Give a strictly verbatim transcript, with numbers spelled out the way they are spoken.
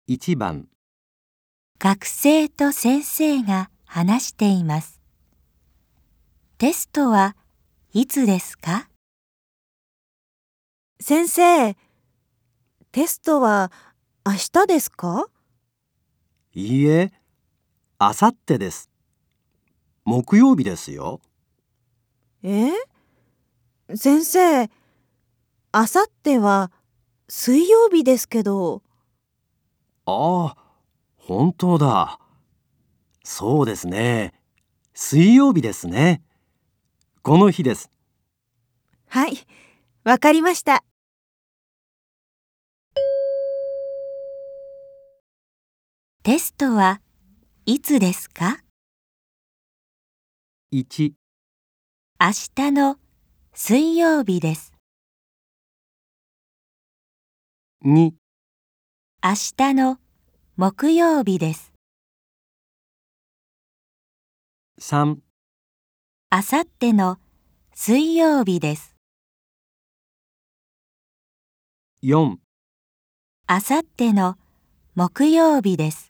いちばん学生と先生が話しています。テストはいつですか？ 先生、テストは明日ですか？ いいえ、あさってです。木曜日ですよ。 え？先生、あさっては水曜日ですけど。 ああ、本当だ。そうですね。水曜日ですね。この日です。 はい、わかりました。 テストはいつですか？ いち、 明日の水曜日です。 に、 明日の木曜日です。 さん、 あさっての水曜日です。 よん、 あさっての木曜日です。